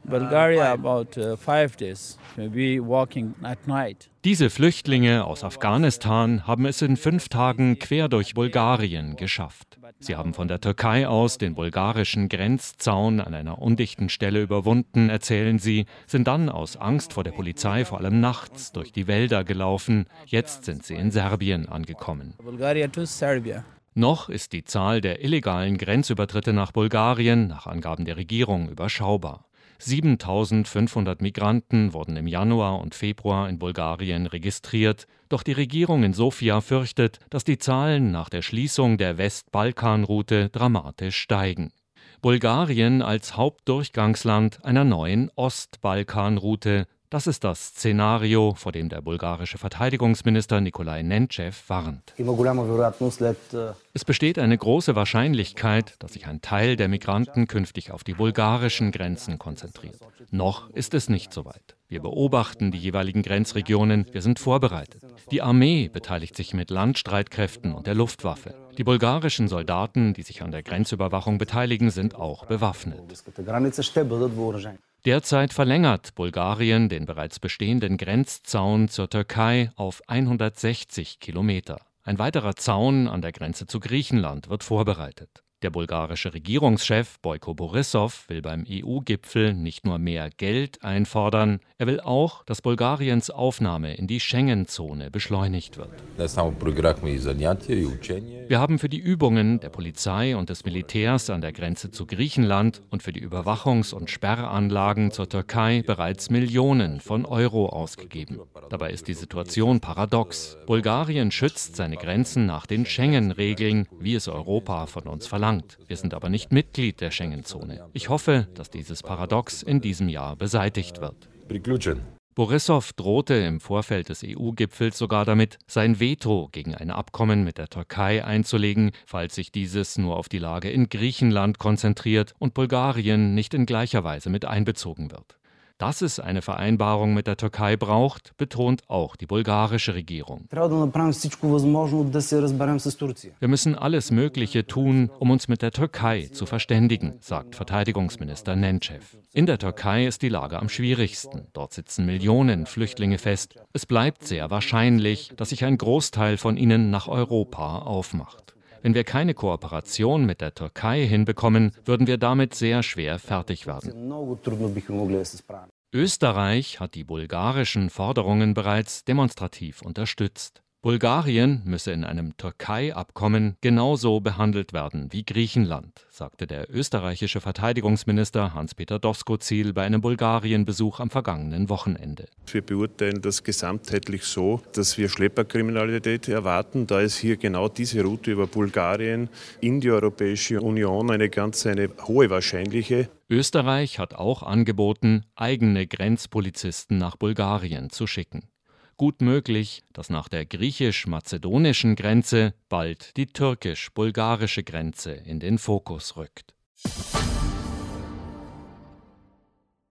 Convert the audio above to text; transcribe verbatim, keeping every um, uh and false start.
Bulgaria about uh, five days. We walking at night. Diese Flüchtlinge aus Afghanistan haben es in fünf Tagen quer durch Bulgarien geschafft. Sie haben von der Türkei aus den bulgarischen Grenzzaun an einer undichten Stelle überwunden, erzählen sie, sind dann aus Angst vor der Polizei vor allem nachts durch die Wälder gelaufen. Jetzt sind sie in Serbien angekommen. Bulgaria to Serbia. Noch ist die Zahl der illegalen Grenzübertritte nach Bulgarien nach Angaben der Regierung überschaubar. siebentausendfünfhundert Migranten wurden im Januar und Februar in Bulgarien registriert. Doch die Regierung in Sofia fürchtet, dass die Zahlen nach der Schließung der Westbalkanroute dramatisch steigen. Bulgarien als Hauptdurchgangsland einer neuen Ostbalkanroute. Das ist das Szenario, vor dem der bulgarische Verteidigungsminister Nikolai Nenczew warnt. Es besteht eine große Wahrscheinlichkeit, dass sich ein Teil der Migranten künftig auf die bulgarischen Grenzen konzentriert. Noch ist es nicht so weit. Wir beobachten die jeweiligen Grenzregionen, wir sind vorbereitet. Die Armee beteiligt sich mit Landstreitkräften und der Luftwaffe. Die bulgarischen Soldaten, die sich an der Grenzüberwachung beteiligen, sind auch bewaffnet. Derzeit verlängert Bulgarien den bereits bestehenden Grenzzaun zur Türkei auf hundertsechzig Kilometer. Ein weiterer Zaun an der Grenze zu Griechenland wird vorbereitet. Der bulgarische Regierungschef Boyko Borissow will beim E U-Gipfel nicht nur mehr Geld einfordern, er will auch, dass Bulgariens Aufnahme in die Schengen-Zone beschleunigt wird. Wir haben für die Übungen der Polizei und des Militärs an der Grenze zu Griechenland und für die Überwachungs- und Sperranlagen zur Türkei bereits Millionen von Euro ausgegeben. Dabei ist die Situation paradox. Bulgarien schützt seine Grenzen nach den Schengen-Regeln, wie es Europa von uns verlangt. Wir sind aber nicht Mitglied der Schengen-Zone. Ich hoffe, dass dieses Paradox in diesem Jahr beseitigt wird. Borissow drohte im Vorfeld des E U-Gipfels sogar damit, sein Veto gegen ein Abkommen mit der Türkei einzulegen, falls sich dieses nur auf die Lage in Griechenland konzentriert und Bulgarien nicht in gleicher Weise mit einbezogen wird. Dass es eine Vereinbarung mit der Türkei braucht, betont auch die bulgarische Regierung. Wir müssen alles Mögliche tun, um uns mit der Türkei zu verständigen, sagt Verteidigungsminister Nenczew. In der Türkei ist die Lage am schwierigsten. Dort sitzen Millionen Flüchtlinge fest. Es bleibt sehr wahrscheinlich, dass sich ein Großteil von ihnen nach Europa aufmacht. Wenn wir keine Kooperation mit der Türkei hinbekommen, würden wir damit sehr schwer fertig werden. Österreich hat die bulgarischen Forderungen bereits demonstrativ unterstützt. Bulgarien müsse in einem Türkei-Abkommen genauso behandelt werden wie Griechenland, sagte der österreichische Verteidigungsminister Hans-Peter Doskozil bei einem Bulgarien-Besuch am vergangenen Wochenende. Wir beurteilen das gesamtheitlich so, dass wir Schlepperkriminalität erwarten, da es hier genau diese Route über Bulgarien in die Europäische Union eine ganz eine hohe wahrscheinliche. Österreich hat auch angeboten, eigene Grenzpolizisten nach Bulgarien zu schicken. Gut möglich, dass nach der griechisch-mazedonischen Grenze bald die türkisch-bulgarische Grenze in den Fokus rückt.